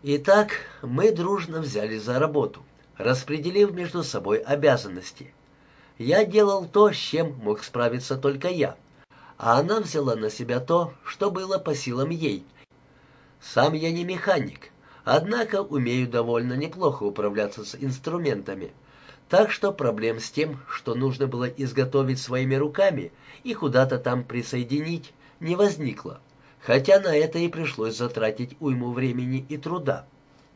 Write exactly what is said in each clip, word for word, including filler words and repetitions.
Итак, мы дружно взялись за работу, распределив между собой обязанности. Я делал то, с чем мог справиться только я, а она взяла на себя то, что было по силам ей. Сам я не механик, однако умею довольно неплохо управляться с инструментами, так что проблем с тем, что нужно было изготовить своими руками и куда-то там присоединить, не возникло, хотя на это и пришлось затратить уйму времени и труда.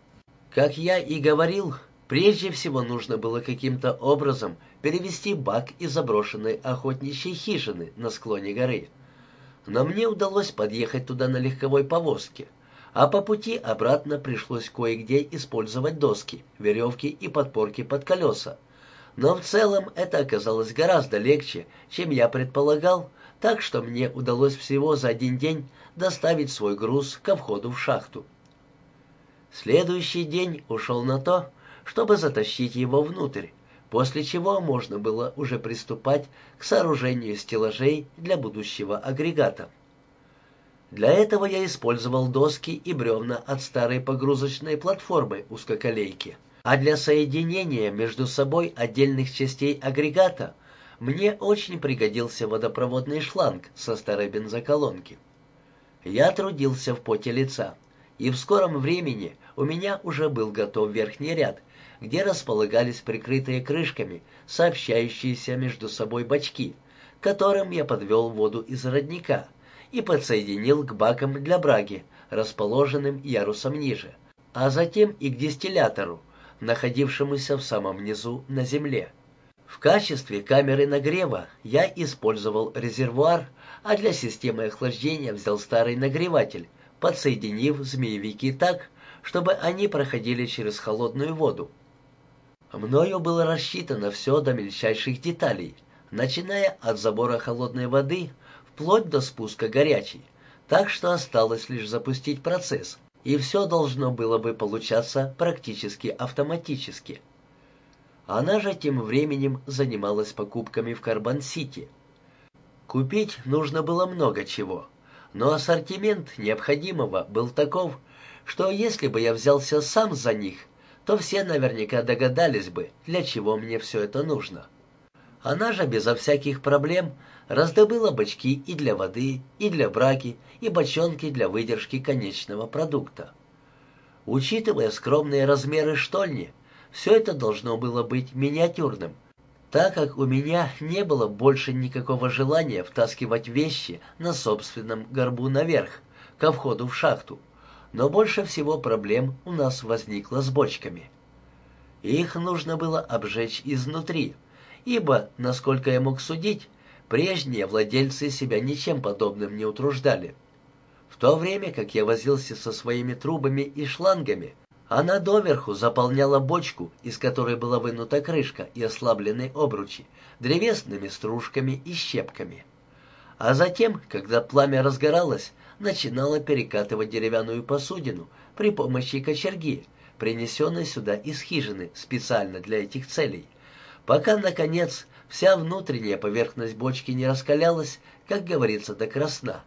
Как я и говорил, прежде всего нужно было каким-то образом перевести бак из заброшенной охотничьей хижины на склоне горы. Но мне удалось подъехать туда на легковой повозке, а по пути обратно пришлось кое-где использовать доски, веревки и подпорки под колеса. Но в целом это оказалось гораздо легче, чем я предполагал, так что мне удалось всего за один день доставить свой груз ко входу в шахту. Следующий день ушел на то, чтобы затащить его внутрь, после чего можно было уже приступать к сооружению стеллажей для будущего агрегата. Для этого я использовал доски и бревна от старой погрузочной платформы узкоколейки, а для соединения между собой отдельных частей агрегата мне очень пригодился водопроводный шланг со старой бензоколонки. Я трудился в поте лица, и в скором времени у меня уже был готов верхний ряд, где располагались прикрытые крышками сообщающиеся между собой бачки, к которым я подвел воду из родника и подсоединил к бакам для браги, расположенным ярусом ниже, а затем и к дистиллятору, находившемуся в самом низу на земле. В качестве камеры нагрева я использовал резервуар, а для системы охлаждения взял старый нагреватель, подсоединив змеевики так, чтобы они проходили через холодную воду. Мною было рассчитано все до мельчайших деталей, начиная от забора холодной воды вплоть до спуска горячей, так что осталось лишь запустить процесс, и все должно было бы получаться практически автоматически. Она же тем временем занималась покупками в Карбон-Сити. Купить нужно было много чего, но ассортимент необходимого был таков, что если бы я взялся сам за них, то все наверняка догадались бы, для чего мне все это нужно. Она же безо всяких проблем раздобыла бачки и для воды, и для браги, и бочонки для выдержки конечного продукта. Учитывая скромные размеры штольни, все это должно было быть миниатюрным, так как у меня не было больше никакого желания втаскивать вещи на собственном горбу наверх, ко входу в шахту. Но больше всего проблем у нас возникло с бочками. Их нужно было обжечь изнутри, ибо, насколько я мог судить, прежние владельцы себя ничем подобным не утруждали. В то время как я возился со своими трубами и шлангами, она доверху заполняла бочку, из которой была вынута крышка и ослаблены обручи, древесными стружками и щепками. А затем, когда пламя разгоралось, начинала перекатывать деревянную посудину при помощи кочерги, принесенной сюда из хижины специально для этих целей, пока, наконец, вся внутренняя поверхность бочки не раскалялась, как говорится, до красна.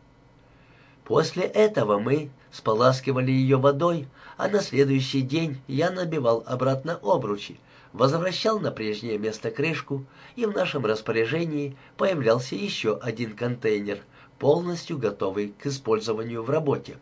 После этого мы споласкивали ее водой, а на следующий день я набивал обратно обручи, возвращал на прежнее место крышку, и в нашем распоряжении появлялся еще один контейнер, полностью готовый к использованию в работе.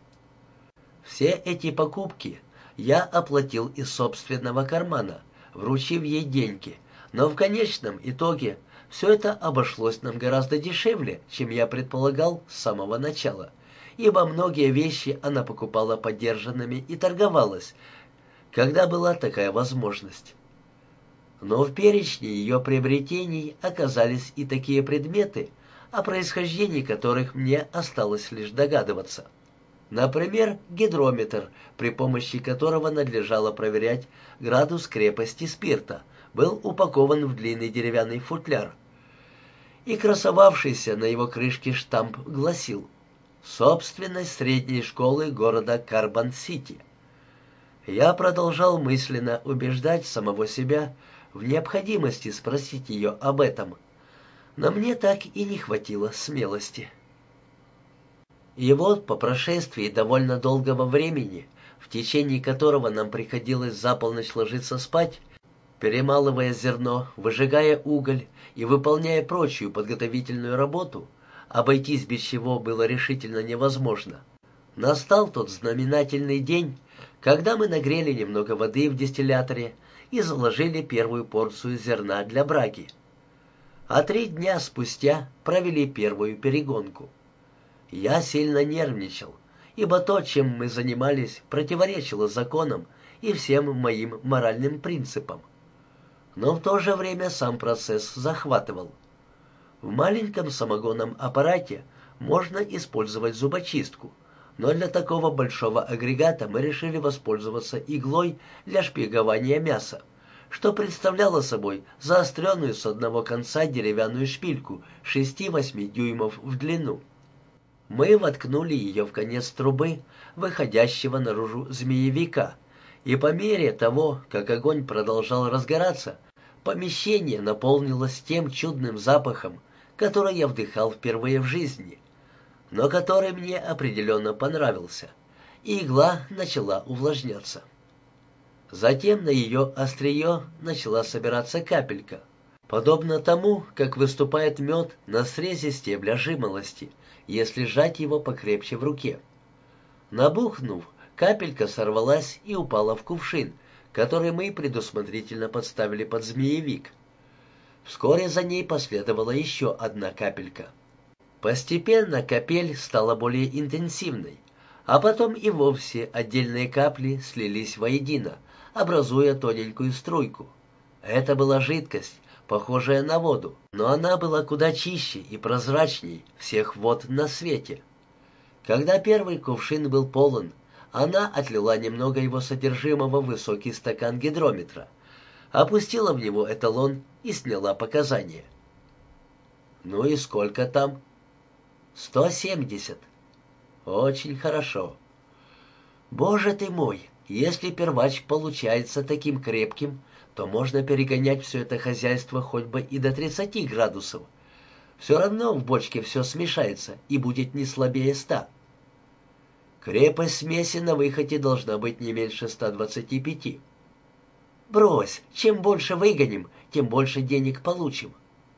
Все эти покупки я оплатил из собственного кармана, вручив ей деньги, но в конечном итоге все это обошлось нам гораздо дешевле, чем я предполагал с самого начала, ибо многие вещи она покупала подержанными и торговалась, когда была такая возможность. Но в перечне ее приобретений оказались и такие предметы, о происхождении которых мне осталось лишь догадываться. Например, гидрометр, при помощи которого надлежало проверять градус крепости спирта, был упакован в длинный деревянный футляр, и красовавшийся на его крышке штамп гласил: «Собственность средней школы города Карбон-Сити». Я продолжал мысленно убеждать самого себя в необходимости спросить ее об этом, но мне так и не хватило смелости. И вот по прошествии довольно долгого времени в течение которого нам приходилось за полночь ложиться спать, перемалывая зерно, выжигая уголь и выполняя прочую подготовительную работу, обойтись без чего было решительно невозможно. Настал тот знаменательный день, когда мы нагрели немного воды в дистилляторе и заложили первую порцию зерна для браги. А три дня спустя провели первую перегонку. Я сильно нервничал, ибо то, чем мы занимались, противоречило законам и всем моим моральным принципам. Но в то же время сам процесс захватывал. В маленьком самогонном аппарате можно использовать зубочистку, но для такого большого агрегата мы решили воспользоваться иглой для шпигования мяса, что представляло собой заостренную с одного конца деревянную шпильку шести-восьми дюймов в длину. Мы воткнули ее в конец трубы, выходящего наружу змеевика, и по мере того, как огонь продолжал разгораться, помещение наполнилось тем чудным запахом, который я вдыхал впервые в жизни, но который мне определенно понравился, и игла начала увлажняться. Затем на ее острие начала собираться капелька, подобно тому, как выступает мед на срезе стебля жимолости, если сжать его покрепче в руке. Набухнув, капелька сорвалась и упала в кувшин, который мы предусмотрительно подставили под змеевик. Вскоре за ней последовала еще одна капелька. Постепенно капель стала более интенсивной, а потом и вовсе отдельные капли слились воедино, образуя тоненькую струйку. Это была жидкость, похожая на воду, но она была куда чище и прозрачней всех вод на свете. Когда первый кувшин был полон, она отлила немного его содержимого в высокий стакан гидрометра, опустила в него эталон и сняла показания. «Ну и сколько там?» «Сто семьдесят». «Очень хорошо». «Боже ты мой, если первач получается таким крепким, то можно перегонять все это хозяйство хоть бы и до тридцати градусов. Все равно в бочке все смешается и будет не слабее ста. Крепость смеси на выходе должна быть не меньше ста двадцати пяти. Брось, чем больше выгоним, тем больше денег получим.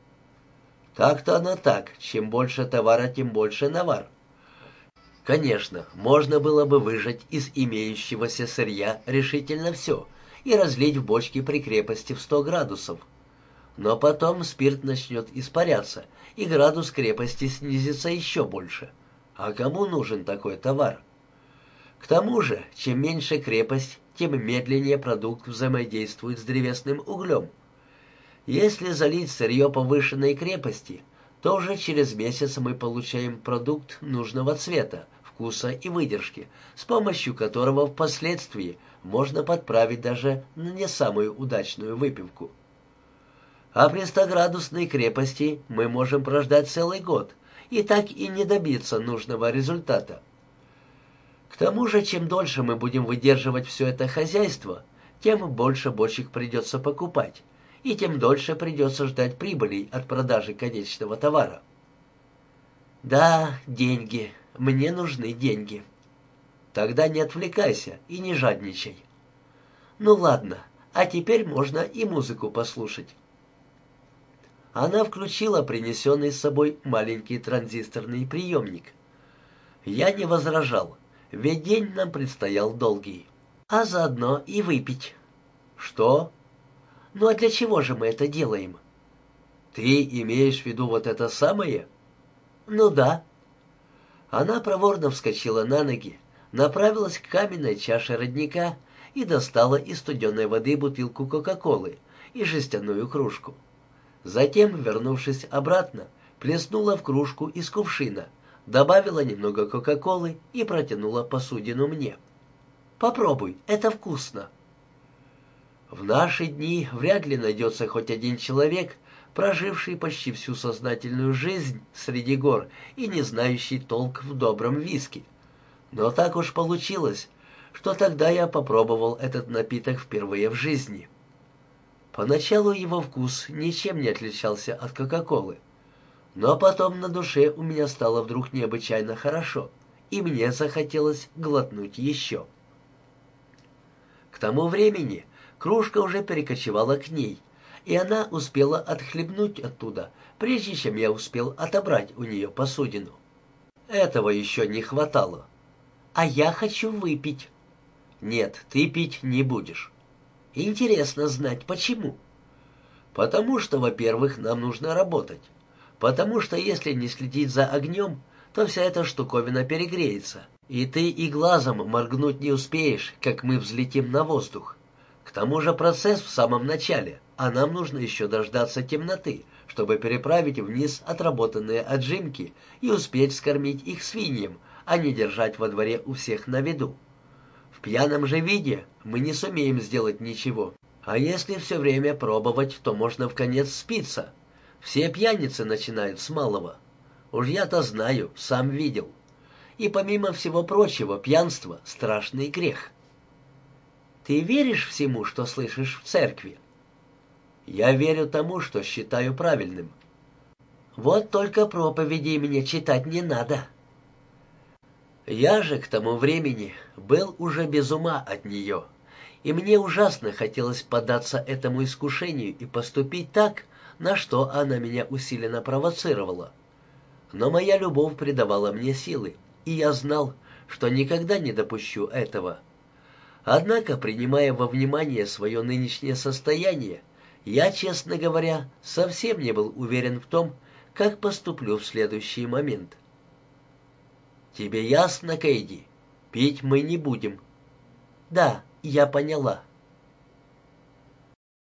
Так-то оно так, чем больше товара, тем больше навар. Конечно, можно было бы выжать из имеющегося сырья решительно все и разлить в бочки при крепости в сто градусов. Но потом спирт начнет испаряться, и градус крепости снизится еще больше. А кому нужен такой товар? К тому же, чем меньше крепость, тем медленнее продукт взаимодействует с древесным углем. Если залить сырье повышенной крепости, то уже через месяц мы получаем продукт нужного цвета, вкуса и выдержки, с помощью которого впоследствии можно подправить даже на не самую удачную выпивку. А при стоградусной крепости мы можем прождать целый год и так и не добиться нужного результата. К тому же, чем дольше мы будем выдерживать все это хозяйство, тем больше бочек придется покупать, и тем дольше придется ждать прибылей от продажи конечного товара. Да, деньги. Мне нужны деньги. Тогда не отвлекайся и не жадничай. Ну ладно, а теперь можно и музыку послушать. Она включила принесенный с собой маленький транзисторный приемник. Я не возражал, ведь день нам предстоял долгий. А заодно и выпить. Что? Ну а для чего же мы это делаем? Ты имеешь в виду вот это самое? Ну да. Она проворно вскочила на ноги, направилась к каменной чаше родника и достала из студеной воды бутылку Кока-Колы и жестяную кружку. Затем, вернувшись обратно, плеснула в кружку из кувшина, добавила немного Кока-Колы и протянула посудину мне. «Попробуй, это вкусно». В наши дни вряд ли найдется хоть один человек, проживший почти всю сознательную жизнь среди гор и не знающий толк в добром виски. Но так уж получилось, что тогда я попробовал этот напиток впервые в жизни. Поначалу его вкус ничем не отличался от Кока-Колы, но потом на душе у меня стало вдруг необычайно хорошо, и мне захотелось глотнуть еще. тому времени кружка уже перекочевала к ней, и она успела отхлебнуть оттуда, прежде чем я успел отобрать у нее посудину. Этого еще не хватало. «А я хочу выпить». «Нет, ты пить не будешь». «Интересно знать, почему?» «Потому что, во-первых, нам нужно работать. Потому что если не следить за огнем, то вся эта штуковина перегреется, и ты и глазом моргнуть не успеешь, как мы взлетим на воздух. К тому же процесс в самом начале, а нам нужно еще дождаться темноты, чтобы переправить вниз отработанные отжимки и успеть скормить их свиньям, а не держать во дворе у всех на виду. В пьяном же виде мы не сумеем сделать ничего, а если все время пробовать, то можно вконец спиться. Все пьяницы начинают с малого. Уж я-то знаю, сам видел. И помимо всего прочего, пьянство — страшный грех». «Ты веришь всему, что слышишь в церкви?» «Я верю тому, что считаю правильным». «Вот только проповедей мне читать не надо». Я же к тому времени был уже без ума от нее, и мне ужасно хотелось поддаться этому искушению и поступить так, на что она меня усиленно провоцировала. Но моя любовь придавала мне силы, и я знал, что никогда не допущу этого. Однако, принимая во внимание свое нынешнее состояние, я, честно говоря, совсем не был уверен в том, как поступлю в следующий момент. «Тебе ясно, Кейди? Пить мы не будем». «Да, я поняла».